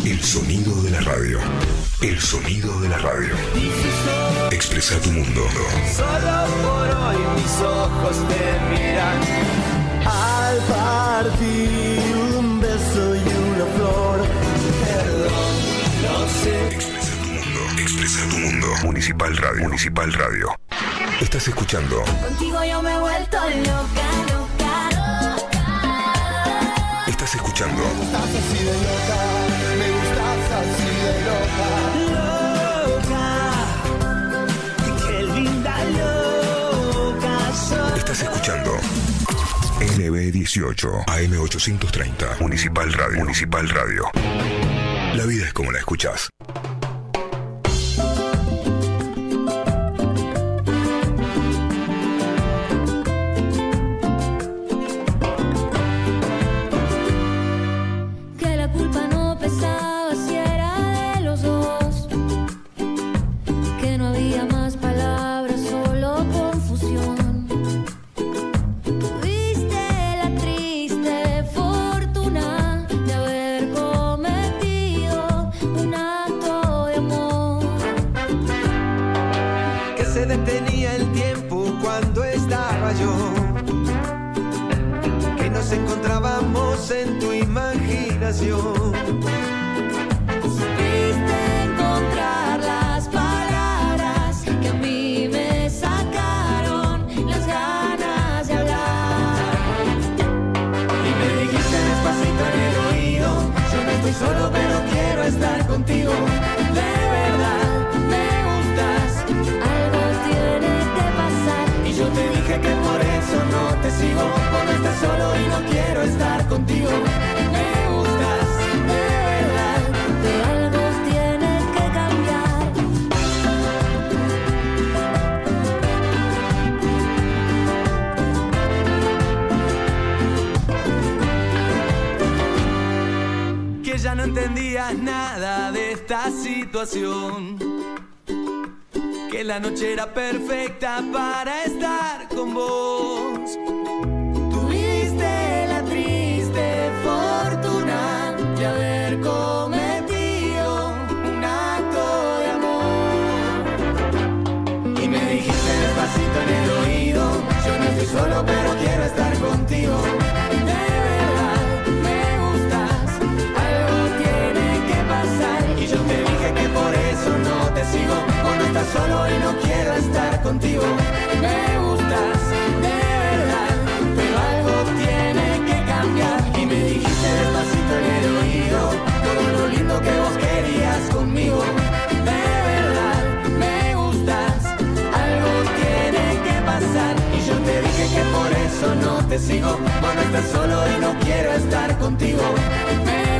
El sonido de la radio. El sonido de la radio. Expresa tu mundo. Solo por hoy mis ojos te miran. Al partir un beso y una flor. Perdón, no sé. Expresa tu mundo. Expresa tu mundo. Municipal Radio. Municipal Radio. Estás escuchando. Contigo yo me he vuelto loca, loca, loca. Estás escuchando. Me gustas así de loca. Me gustas así de loca. Loca. Qué linda loca soy. Estás escuchando. NB18 AM830 Municipal Radio. Municipal Radio. La vida es como la escuchás. Que la culpa no pesaba si era de los dos. Que no había más palabras, solo confusión. Tuviste la triste fortuna de haber cometido un acto de amor. Que se detenía el tiempo cuando estaba yo. Que nos encontrábamos en tu imaginación. Supiste encontrar las palabras que a mí me sacaron las ganas de hablar. Y me dijiste despacito en el oído: yo no estoy solo pero quiero estar contigo. De verdad me gustas. Algo tiene que pasar. Y yo te dije que por eso no te sigo. Por no estar solo y no quiero estar contigo. Me gustas, de verdad. Pero algo tiene que cambiar. Que ya no entendías nada de esta situación. Que la noche era perfecta para estar con vos. Tuviste la triste fortuna de haber cometido un acto de amor. Y me dijiste despacito en el oído: yo no estoy solo pero quiero estar contigo. De verdad me gustas. Algo tiene que pasar. Y yo te dije que por eso no te sigo. Por no estar solo y no quiero estar contigo. Me gustas, de verdad. Pero algo tiene que cambiar. Y me dijiste despacito en el oído todo lo lindo que vos querías conmigo. De verdad me gustas. Algo tiene que pasar. Y yo te dije que por eso no te sigo. Por no estar solo y no quiero estar contigo. Me